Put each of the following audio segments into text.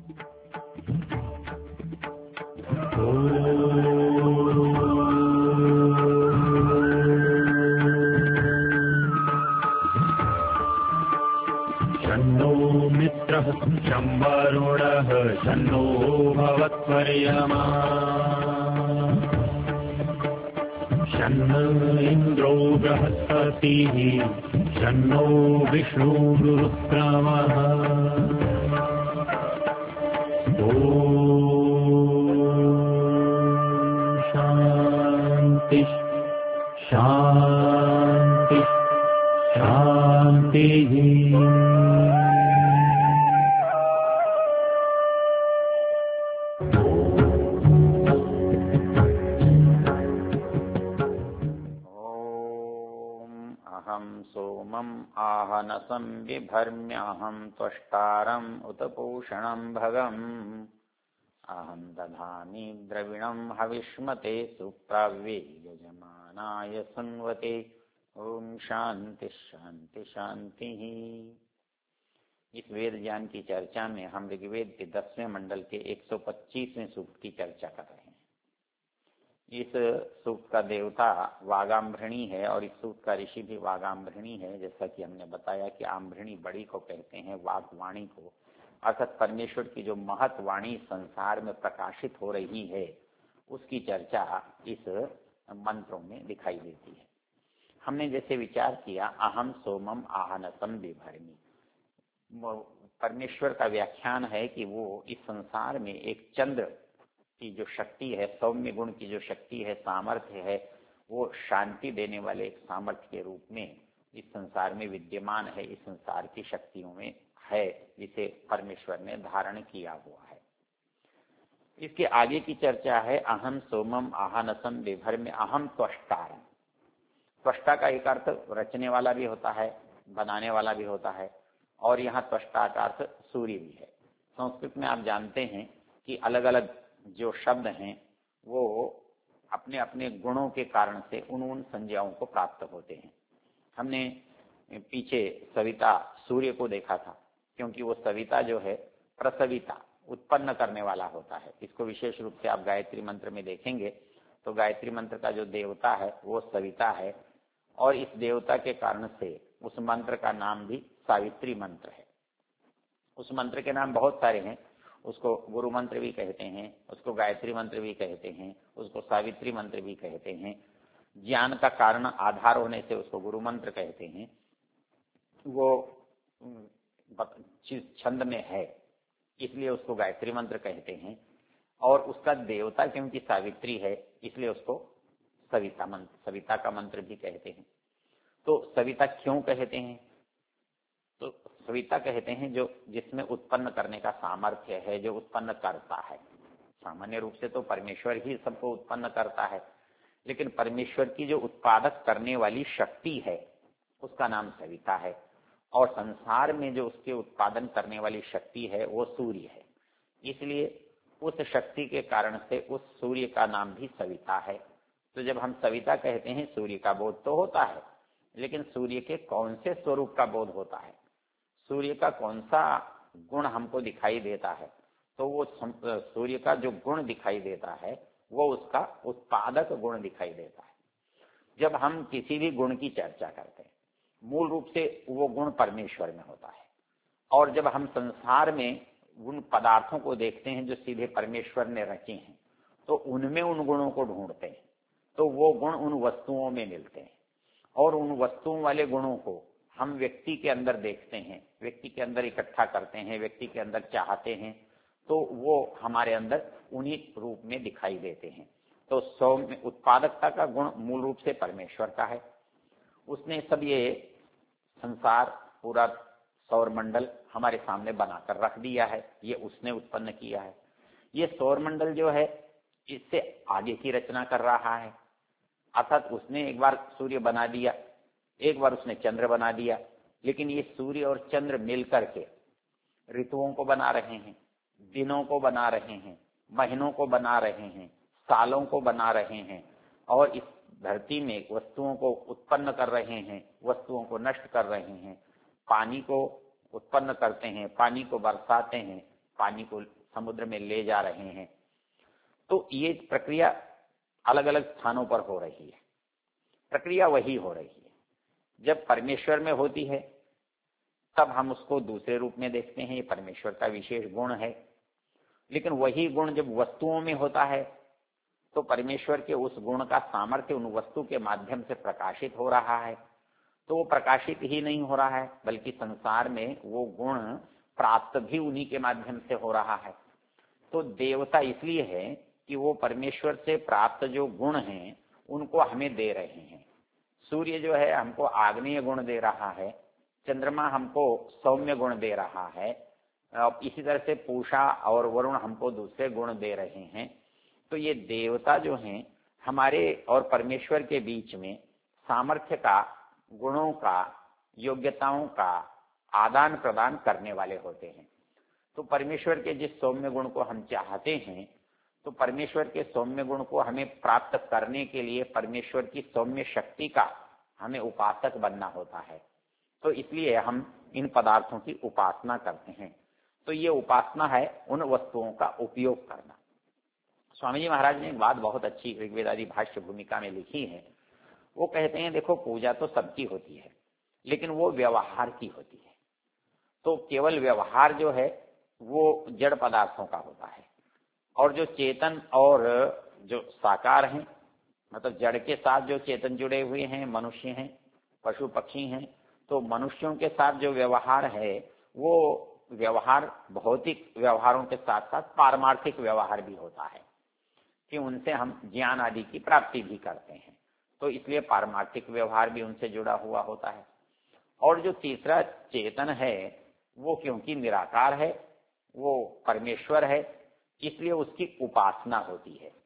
शन्नो मित्रः शं वरुणः शन्नो भवत्वर्यमा शन्न इन्द्रो बृहस्पतिः शन्नो विष्णुरुक्रमः शांति शांति शांति। सोमम् आहनसं बिभर्म्यहं त्वष्टारम् उत पूषणं भगम् अहं दधामि द्रविणं हविष्मते सुप्राव्ये यजमानाय सुन्वते। ओम शांति शांति शांति। इस वेद ज्ञान की चर्चा में हम ऋग्वेद के 10वें मंडल के 125वें सूक्त की चर्चा कर रहे हैं। इस सूक्त का देवता वागाम्भृणी है और इस सूक्त का ऋषि भी वागाम्भृणी है। जैसा कि हमने बताया कि आम्भृणी बड़ी को कहते हैं, वाग्वाणी को, अर्थात परमेश्वर की जो महत वाणी संसार में प्रकाशित हो रही है उसकी चर्चा इस मंत्रों में दिखाई देती है। हमने जैसे विचार किया, अहम सोमम आहनसम बिभर्मी, परमेश्वर का व्याख्यान है कि वो इस संसार में एक चंद्र की जो शक्ति है, सौम्य गुण की जो शक्ति है, सामर्थ्य है, वो शांति देने वाले एक सामर्थ्य के रूप में इस संसार में विद्यमान है, इस संसार की शक्तियों में है, जिसे परमेश्वर ने धारण किया हुआ है। इसके आगे की चर्चा है, अहम सोमम आहनसम बिभर्म्य अहम त्वष्टारम। त्वष्टा का एक अर्थ रचने वाला भी होता है, बनाने वाला भी होता है, और यहाँ त्वष्टा का अर्थ सूर्य भी है। संस्कृत में आप जानते हैं कि अलग अलग जो शब्द हैं वो अपने अपने गुणों के कारण से उन संज्ञाओं को प्राप्त होते हैं। हमने पीछे सविता सूर्य को देखा था, क्योंकि वो सविता जो है प्रसविता, उत्पन्न करने वाला होता है। इसको विशेष रूप से आप गायत्री मंत्र में देखेंगे तो गायत्री मंत्र का जो देवता है वो सविता है, और इस देवता के कारण से उस मंत्र का नाम भी सावित्री मंत्र है। उस मंत्र के नाम बहुत सारे हैं, उसको गुरु मंत्र भी कहते हैं, उसको गायत्री मंत्र भी कहते हैं, उसको सावित्री मंत्र भी कहते हैं। ज्ञान का कारण आधार होने से उसको गुरु मंत्र कहते हैं। वो छंद में है इसलिए उसको गायत्री मंत्र कहते हैं, और उसका देवता क्योंकि सावित्री है इसलिए उसको सविता मंत्र, सविता का मंत्र भी कहते हैं। तो सविता क्यों कहते हैं? तो सविता कहते हैं जो जिसमें उत्पन्न करने का सामर्थ्य है, जो उत्पन्न करता है। सामान्य रूप से तो परमेश्वर ही सबको उत्पन्न करता है, लेकिन परमेश्वर की जो उत्पादक करने वाली शक्ति है उसका नाम सविता है, और संसार में जो उसके उत्पादन करने वाली शक्ति है वो सूर्य है। इसलिए उस शक्ति के कारण से उस सूर्य का नाम भी सविता है। तो जब हम सविता कहते हैं सूर्य का बोध तो होता है, लेकिन सूर्य के कौन से स्वरूप का बोध होता है, सूर्य का कौन सा गुण हमको दिखाई देता है, तो वो सूर्य का जो गुण दिखाई देता है वो उसका उत्पादक गुण दिखाई देता है। जब हम किसी भी गुण की चर्चा करते हैं मूल रूप से वो गुण परमेश्वर में होता है, और जब हम संसार में उन पदार्थों को देखते हैं जो सीधे परमेश्वर ने रचे हैं तो उनमें उन गुणों को ढूंढते हैं, तो वो गुण उन वस्तुओं में मिलते हैं, और उन वस्तुओं वाले गुणों को हम व्यक्ति के अंदर देखते हैं, व्यक्ति के अंदर इकट्ठा करते हैं, व्यक्ति के अंदर चाहते हैं, तो वो हमारे अंदर उन्हीं रूप में दिखाई देते हैं। तो सौम्य उत्पादकता का गुण मूल रूप से परमेश्वर का है। उसने सब ये संसार, पूरा सौरमंडल हमारे सामने बनाकर रख दिया है, ये उसने उत्पन्न किया है। ये सौरमंडल जो है इससे आगे की रचना कर रहा है, अर्थात उसने एक बार सूर्य बना दिया, एक बार उसने चंद्र बना दिया, लेकिन ये सूर्य और चंद्र मिलकर के ऋतुओं को बना रहे हैं, दिनों को बना रहे हैं, महीनों को बना रहे हैं, सालों को बना रहे हैं, और इस धरती में वस्तुओं को उत्पन्न कर रहे हैं, वस्तुओं को नष्ट कर रहे हैं। पानी को उत्पन्न करते हैं, पानी को बरसाते हैं, पानी को समुद्र में ले जा रहे हैं। तो ये प्रक्रिया अलग अलग स्थानों पर हो रही है, प्रक्रिया वही हो रही है। जब परमेश्वर में होती है तब हम उसको दूसरे रूप में देखते हैं, ये परमेश्वर का विशेष गुण है। लेकिन वही गुण जब वस्तुओं में होता है तो परमेश्वर के उस गुण का सामर्थ्य उन वस्तु के माध्यम से प्रकाशित हो रहा है। तो वो प्रकाशित ही नहीं हो रहा है बल्कि संसार में वो गुण प्राप्त भी उन्हीं के माध्यम से हो रहा है। तो देवता इसलिए है कि वो परमेश्वर से प्राप्त जो गुण हैं उनको हमें दे रहे हैं। सूर्य जो है हमको आग्नेय गुण दे रहा है, चंद्रमा हमको सौम्य गुण दे रहा है, इसी तरह से पूषा और वरुण हमको दूसरे गुण दे रहे हैं। तो ये देवता जो हैं हमारे और परमेश्वर के बीच में सामर्थ्य का, गुणों का, योग्यताओं का आदान प्रदान करने वाले होते हैं। तो परमेश्वर के जिस सौम्य गुण को हम चाहते हैं, तो परमेश्वर के सौम्य गुण को हमें प्राप्त करने के लिए परमेश्वर की सौम्य शक्ति का हमें उपासक बनना होता है। तो इसलिए हम इन पदार्थों की उपासना करते हैं। तो ये उपासना है उन वस्तुओं का उपयोग करना। स्वामी जी महाराज ने एक बात बहुत अच्छी ऋग्वेद आदि भाष्य भूमिका में लिखी है। वो कहते हैं देखो पूजा तो सबकी होती है लेकिन वो व्यवहार की होती है। तो केवल व्यवहार जो है वो जड़ पदार्थों का होता है, और जो चेतन और जो साकार हैं, मतलब जड़ के साथ जो चेतन जुड़े हुए हैं, मनुष्य हैं, पशु पक्षी हैं, तो मनुष्यों के साथ जो व्यवहार है वो व्यवहार भौतिक व्यवहारों के साथ साथ पारमार्थिक व्यवहार भी होता है कि उनसे हम ज्ञान आदि की प्राप्ति भी करते हैं। तो इसलिए पारमार्थिक व्यवहार भी उनसे जुड़ा हुआ होता है। और जो तीसरा चेतन है वो क्योंकि निराकार है, वो परमेश्वर है, इसलिए उसकी उपासना होती है।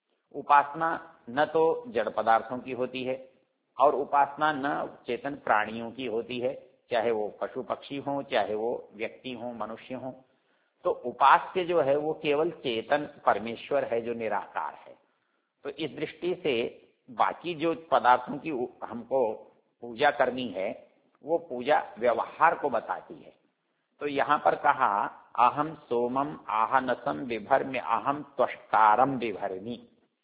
उपासना न तो जड़ पदार्थों की होती है और उपासना न चेतन प्राणियों की होती है, चाहे वो पशु पक्षी हों, चाहे वो व्यक्ति हों, मनुष्य हों। तो उपास्य जो है वो केवल चेतन परमेश्वर है जो निराकार है। तो इस दृष्टि से बाकी जो पदार्थों की हमको पूजा करनी है वो पूजा व्यवहार को बताती है। तो यहाँ पर कहा अहम सोमम आहनसम बिभर्मि अहम त्वष्टारम बिभर्मि,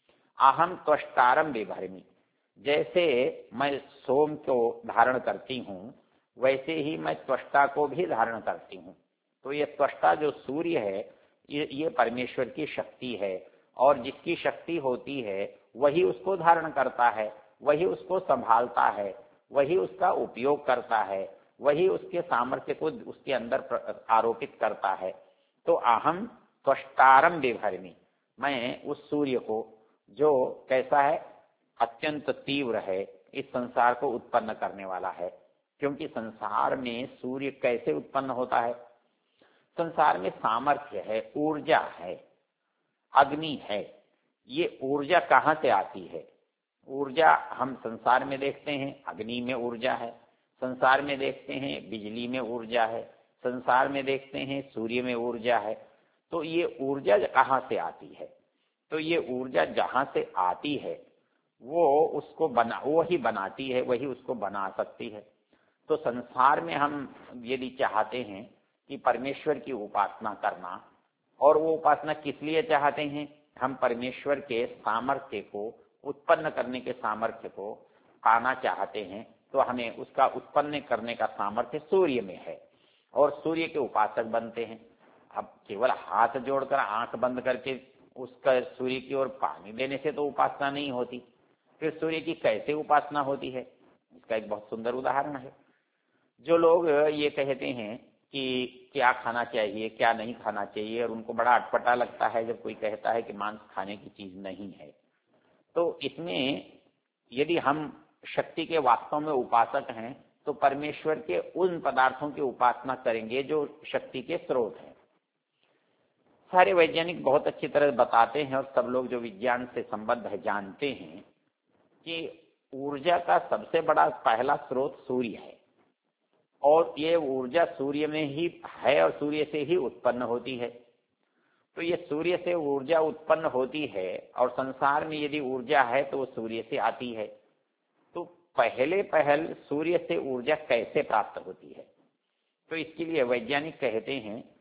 अहम त्वष्टारम बिभर्मि। जैसे मैं सोम को धारण करती हूँ वैसे ही मैं त्वष्टा को भी धारण करती हूँ। तो ये त्वष्टा जो सूर्य है ये परमेश्वर की शक्ति है, और जिसकी शक्ति होती है वही उसको धारण करता है, वही उसको संभालता है, वही उसका उपयोग करता है, वही उसके सामर्थ्य को उसके अंदर आरोपित करता है। तो अहम त्वष्टारम बिभर्मि, मैं उस सूर्य को जो कैसा है, अत्यंत तीव्र है, इस संसार को उत्पन्न करने वाला है। क्योंकि संसार में सूर्य कैसे उत्पन्न होता है, संसार में सामर्थ्य है, ऊर्जा है, अग्नि है। ये ऊर्जा कहाँ से आती है? ऊर्जा हम संसार में देखते हैं, अग्नि में ऊर्जा है, संसार में देखते हैं बिजली में ऊर्जा है, संसार में देखते हैं सूर्य में ऊर्जा है। तो ये ऊर्जा कहाँ से आती है? तो ये ऊर्जा जहाँ से आती है वो उसको वो ही बनाती है, वही उसको बना सकती है। तो संसार में हम यदि चाहते हैं कि परमेश्वर की उपासना करना, और वो उपासना किस लिए चाहते हैं, हम परमेश्वर के सामर्थ्य को उत्पन्न करने के सामर्थ्य को पाना चाहते हैं, तो हमें उसका उत्पन्न करने का सामर्थ्य सूर्य में है और सूर्य के उपासक बनते हैं। अब केवल हाथ जोड़कर आंख बंद करके उसका सूर्य की ओर पानी देने से तो उपासना नहीं होती, फिर सूर्य की कैसे उपासना होती है? इसका एक बहुत सुंदर उदाहरण है। जो लोग ये कहते हैं कि क्या खाना चाहिए क्या नहीं खाना चाहिए, और उनको बड़ा अटपटा लगता है जब कोई कहता है कि मांस खाने की चीज नहीं है, तो इसमें यदि हम शक्ति के वास्तव में उपासक हैं तो परमेश्वर के उन पदार्थों की उपासना करेंगे जो शक्ति के स्रोत हैं। सारे वैज्ञानिक बहुत अच्छी तरह बताते हैं और सब लोग जो विज्ञान से संबद्ध है जानते हैं कि ऊर्जा का सबसे बड़ा पहला स्रोत सूर्य है, और ये ऊर्जा सूर्य में ही है और सूर्य से ही उत्पन्न होती है। तो ये सूर्य से ऊर्जा उत्पन्न होती है, और संसार में यदि ऊर्जा है तो वो सूर्य से आती है। तो पहल सूर्य से ऊर्जा कैसे प्राप्त होती है? तो इसके लिए वैज्ञानिक कहते हैं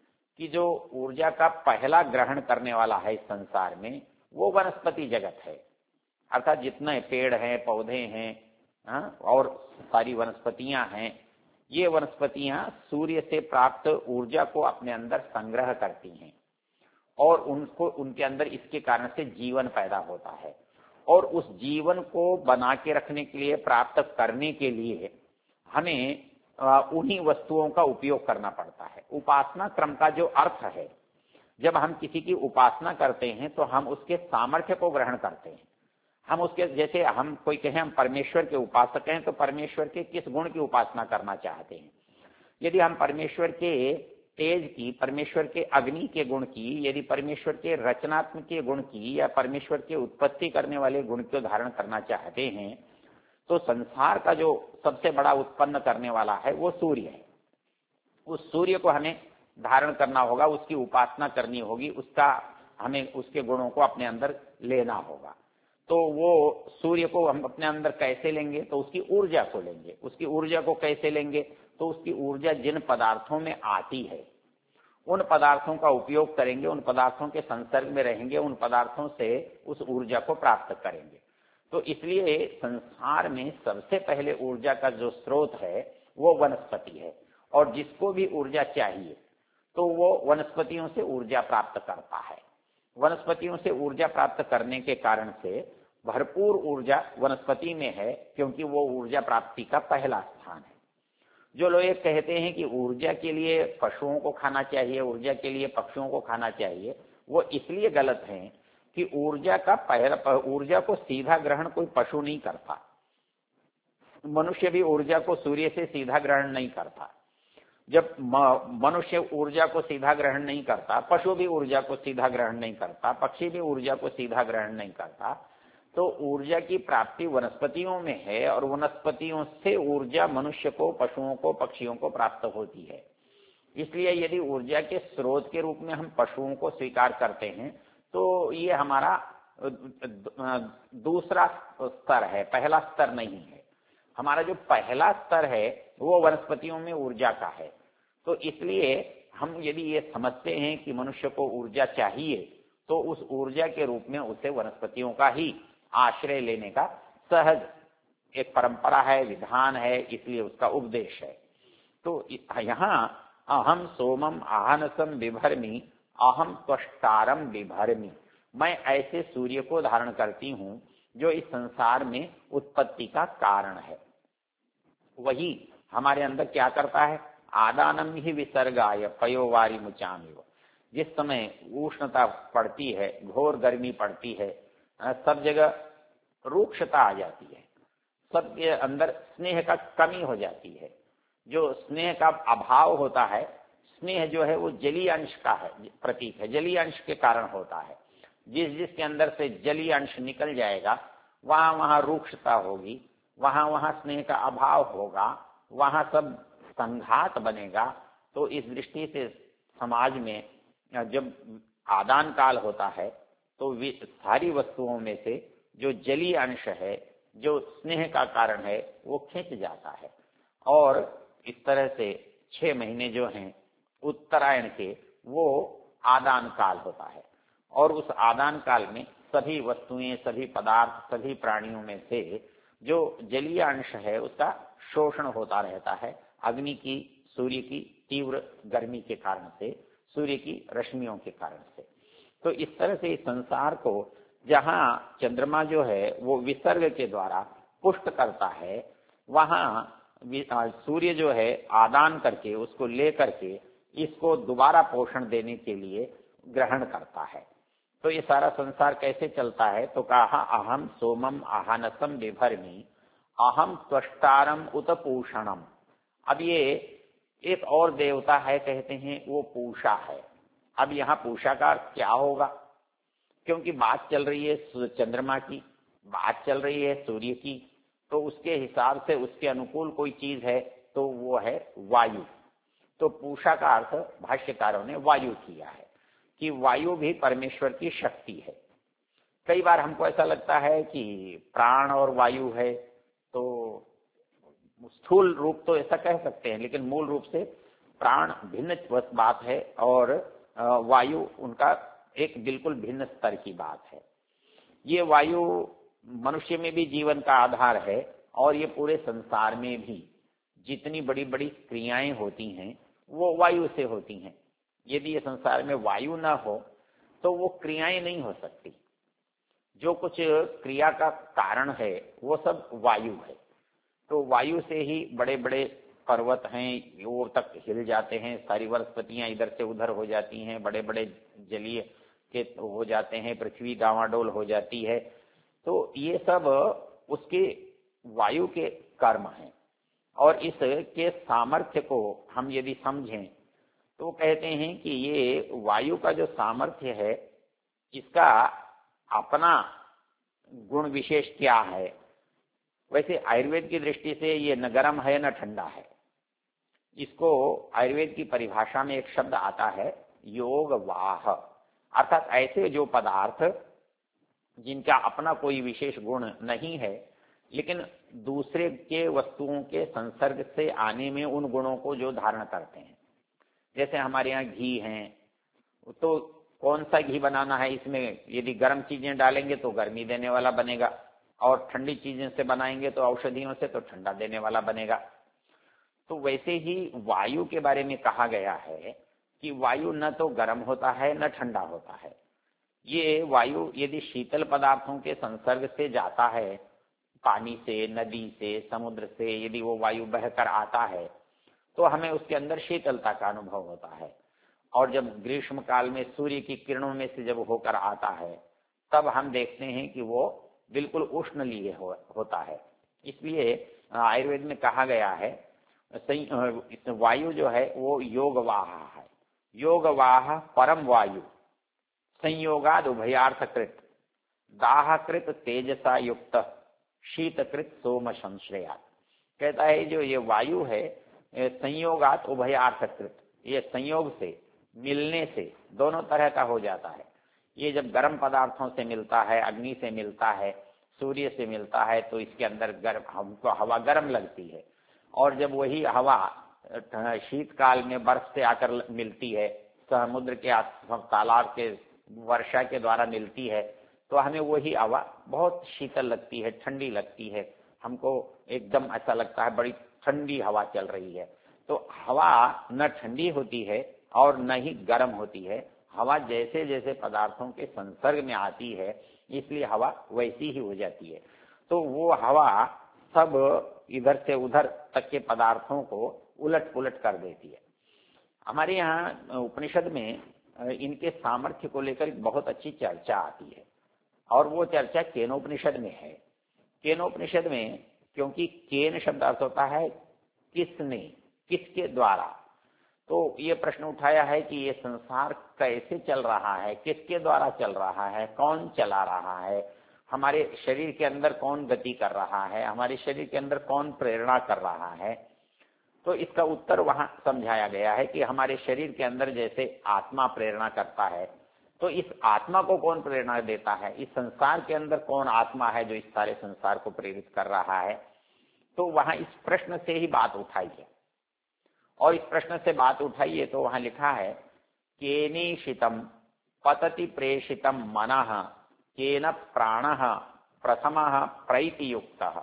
कि जो ऊर्जा का पहला ग्रहण करने वाला है इस संसार में वो वनस्पति जगत है, अर्थात जितने पेड़ हैं, पौधे हैं, और सारी वनस्पतियां हैं, ये वनस्पतियां सूर्य से प्राप्त ऊर्जा को अपने अंदर संग्रह करती हैं और उनको उनके अंदर इसके कारण से जीवन पैदा होता है। और उस जीवन को बना के रखने के लिए, प्राप्त करने के लिए हमें उन्हीं वस्तुओं का उपयोग करना पड़ता है। उपासना क्रम का जो अर्थ है, जब हम किसी की उपासना करते हैं तो हम उसके सामर्थ्य को ग्रहण करते हैं। हम उसके, जैसे हम कोई कहें हम परमेश्वर के उपासक हैं, तो परमेश्वर के किस गुण की उपासना करना चाहते हैं। यदि हम परमेश्वर के तेज की, परमेश्वर के अग्नि के गुण की, यदि परमेश्वर के रचनात्मक के गुण की या परमेश्वर के उत्पत्ति करने वाले गुण को धारण करना चाहते हैं, तो संसार का जो सबसे बड़ा उत्पन्न करने वाला है वो सूर्य है। उस सूर्य को हमें धारण करना होगा, उसकी उपासना करनी होगी, उसका हमें उसके गुणों को अपने अंदर लेना होगा। तो वो सूर्य को हम अपने अंदर कैसे लेंगे, तो उसकी ऊर्जा को लेंगे। उसकी ऊर्जा को कैसे लेंगे, तो उसकी ऊर्जा जिन पदार्थों में आती है उन पदार्थों का उपयोग करेंगे, उन पदार्थों के संसर्ग में रहेंगे, उन पदार्थों से उस ऊर्जा को प्राप्त करेंगे। तो इसलिए संसार में सबसे पहले ऊर्जा का जो स्रोत है वो वनस्पति है, और जिसको भी ऊर्जा चाहिए तो वो वनस्पतियों से ऊर्जा प्राप्त करता है। वनस्पतियों से ऊर्जा प्राप्त करने के कारण से भरपूर ऊर्जा वनस्पति में है, क्योंकि वो ऊर्जा प्राप्ति का पहला स्थान है। जो लोग ये कहते हैं कि ऊर्जा के लिए पशुओं को खाना चाहिए, ऊर्जा के लिए पक्षियों को खाना चाहिए, वो इसलिए गलत है कि ऊर्जा को सीधा ग्रहण कोई पशु नहीं करता। मनुष्य भी ऊर्जा को सूर्य से सीधा ग्रहण नहीं करता। जब मनुष्य ऊर्जा को सीधा ग्रहण नहीं करता, पशु भी ऊर्जा को सीधा ग्रहण नहीं करता, पक्षी भी ऊर्जा को सीधा ग्रहण नहीं करता, तो ऊर्जा की प्राप्ति वनस्पतियों में है, और वनस्पतियों से ऊर्जा मनुष्य को, पशुओं को, पक्षियों को प्राप्त होती है। इसलिए यदि ऊर्जा के स्रोत के रूप में हम पशुओं को स्वीकार करते हैं तो ये हमारा दूसरा स्तर है, पहला स्तर नहीं है। हमारा जो पहला स्तर है वो वनस्पतियों में ऊर्जा का है। तो इसलिए हम यदि ये समझते हैं कि मनुष्य को ऊर्जा चाहिए, तो उस ऊर्जा के रूप में उसे वनस्पतियों का ही आश्रय लेने का सहज एक परंपरा है, विधान है, इसलिए उसका उपदेश है। तो यहाँ अहम सोमम आहानसम बिभर्मी अहम त्वष्टारम बिभर्मी, मैं ऐसे सूर्य को धारण करती हूँ जो इस संसार में उत्पत्ति का कारण है। वही हमारे अंदर क्या करता है, आदानम ही विसर्गाय पयोवारी मुचामिव। जिस समय उष्णता पड़ती है, घोर गर्मी पड़ती है, सब जगह रूक्षता आ जाती है, सबके अंदर स्नेह का कमी हो जाती है। जो स्नेह का अभाव होता है, स्नेह जो है वो जलीय अंश का है, प्रतीक है, जलीय अंश के कारण होता है। जिसके अंदर से जलीय अंश निकल जाएगा वहां वहां रूक्षता होगी, वहां वहां स्नेह का अभाव होगा, वहां सब संघात बनेगा। तो इस दृष्टि से समाज में जब आदान काल होता है तो सारी वस्तुओं में से जो जलीय अंश है, जो स्नेह का कारण है, वो खिंच जाता है। और इस तरह से 6 महीने जो हैं उत्तरायण के, वो आदान काल होता है। और उस आदान काल में सभी वस्तुएं, सभी पदार्थ, सभी प्राणियों में से जो जलीय अंश है उसका शोषण होता रहता है, अग्नि की, सूर्य की तीव्र गर्मी के कारण से, सूर्य की रश्मियों के कारण से। तो इस तरह से इस संसार को जहां चंद्रमा जो है वो विसर्ग के द्वारा पुष्ट करता है, वहां सूर्य जो है आदान करके, उसको लेकर के इसको दोबारा पोषण देने के लिए ग्रहण करता है। तो ये सारा संसार कैसे चलता है, तो कहा अहम सोमम आहानसम बिभर्मी अहम त्वष्टारम उत पूषणम। अब ये एक और देवता है, कहते हैं वो पूषा है। अब यहाँ पूषा का क्या होगा, क्योंकि बात चल रही है चंद्रमा की, बात चल रही है सूर्य की, तो उसके हिसाब से उसके अनुकूल कोई चीज है तो वो है वायु। तो पूषा का अर्थ भाष्यकारों ने वायु किया है कि वायु भी परमेश्वर की शक्ति है। कई बार हमको ऐसा लगता है कि प्राण और वायु है, तो स्थूल रूप तो ऐसा कह सकते हैं, लेकिन मूल रूप से प्राण भिन्न बात है और वायु उनका एक बिल्कुल भिन्न स्तर की बात है। ये वायु मनुष्य में भी जीवन का आधार है और ये पूरे संसार में भी जितनी बड़ी बड़ी क्रियाएं होती हैं वो वायु से होती हैं। यदि ये संसार में वायु ना हो तो वो क्रियाएं नहीं हो सकती। जो कुछ क्रिया का कारण है वो सब वायु है। तो वायु से ही बड़े बड़े पर्वत हैं वो तक हिल जाते हैं, सारी वनस्पतियां इधर से उधर हो जाती हैं, बड़े बड़े जलीय के हो जाते हैं, पृथ्वी डावाडोल हो जाती है। तो ये सब उसके वायु के कर्म हैं। और इसके सामर्थ्य को हम यदि समझें तो कहते हैं कि ये वायु का जो सामर्थ्य है इसका अपना गुण विशेष क्या है। वैसे आयुर्वेद की दृष्टि से ये न गर्म है न ठंडा है। इसको आयुर्वेद की परिभाषा में एक शब्द आता है योग वाह, अर्थात ऐसे जो पदार्थ जिनका अपना कोई विशेष गुण नहीं है लेकिन दूसरे के वस्तुओं के संसर्ग से आने में उन गुणों को जो धारण करते हैं। जैसे हमारे यहाँ घी है तो कौन सा घी बनाना है, इसमें यदि गर्म चीजें डालेंगे तो गर्मी देने वाला बनेगा और ठंडी चीजें से बनाएंगे तो औषधियों से तो ठंडा देने वाला बनेगा। तो वैसे ही वायु के बारे में कहा गया है कि वायु न तो गर्म होता है न ठंडा होता है। ये वायु यदि शीतल पदार्थों के संसर्ग से जाता है, पानी से, नदी से, समुद्र से यदि वो वायु बहकर आता है तो हमें उसके अंदर शीतलता का अनुभव होता है। और जब ग्रीष्म काल में सूर्य की किरणों में से जब होकर आता है तब हम देखते हैं कि वो बिल्कुल उष्ण लिए होता है। इसलिए आयुर्वेद में कहा गया है वायु जो है वो योगवाह है। योगवाह परम वायु संयोगाद उभयार्थकृत दाहकृत तेजसा युक्त शीतकृत सोम संश्रयात। कहता है जो ये वायु है संयोगात उभयार्थकृत, ये संयोग से मिलने से दोनों तरह का हो जाता है। ये जब गर्म पदार्थों से मिलता है, अग्नि से मिलता है, सूर्य से मिलता है तो इसके अंदर गर्म हमको हवा गर्म लगती है। और जब वही हवा शीतकाल में बर्फ से आकर मिलती है, समुद्र के तालाब के वर्षा के द्वारा मिलती है तो हमें वही हवा बहुत शीतल लगती है, ठंडी लगती है। हमको एकदम ऐसा लगता है बड़ी ठंडी हवा चल रही है। तो हवा न ठंडी होती है और न ही गर्म होती है। हवा जैसे जैसे पदार्थों के संसर्ग में आती है इसलिए हवा वैसी ही हो जाती है। तो वो हवा सब इधर से उधर तक के पदार्थों को उलट पुलट कर देती है। हमारे यहाँ उपनिषद में इनके सामर्थ्य को लेकर बहुत अच्छी चर्चा आती है और वो चर्चा केनोपनिषद में है। केनोपनिषद में क्योंकि केन शब्द अर्थ होता है किसने, किसके द्वारा, तो ये प्रश्न उठाया है कि ये संसार कैसे चल रहा है, किसके द्वारा चल रहा है, कौन चला रहा है, हमारे शरीर के अंदर कौन गति कर रहा है, हमारे शरीर के अंदर कौन प्रेरणा कर रहा है। तो इसका उत्तर वहां समझाया गया है कि हमारे शरीर के अंदर जैसे आत्मा प्रेरणा करता है तो इस आत्मा को कौन प्रेरणा देता है, इस संसार के अंदर कौन आत्मा है जो इस सारे संसार को प्रेरित कर रहा है। तो वहां इस प्रश्न से ही बात उठाई है और इस प्रश्न से बात उठाई है तो वहां लिखा है केनीशितम पतति प्रेषितम मनः केन प्राणः प्रथमः प्रैतियुक्तः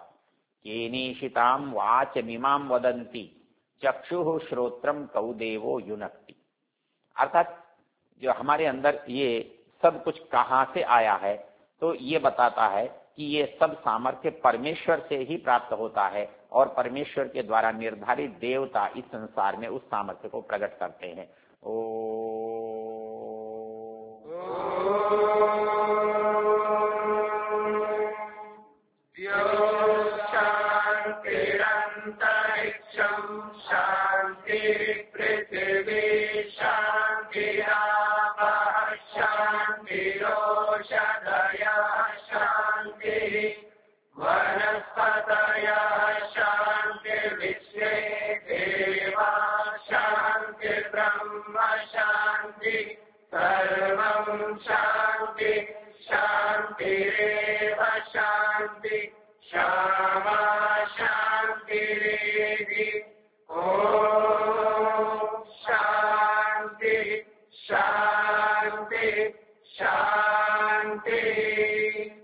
केनीशिताम वाचमिमाम वदन्ति चक्षुः श्रोत्रम कौ देवो युनक्ति। अर्थात जो हमारे अंदर ये सब कुछ कहाँ से आया है तो ये बताता है कि ये सब सामर्थ्य परमेश्वर से ही प्राप्त होता है और परमेश्वर के द्वारा निर्धारित देवता इस संसार में उस सामर्थ्य को प्रकट करते हैं। शांति पृथ्वी शांति शांति वनस्पतयः शांति विश्वे देवा शांति ब्रह्म शांति सर्वं शांति शांतिरेव शांति क्षमा शांतिरेधि। ओम शांति शांति। शांति शांति।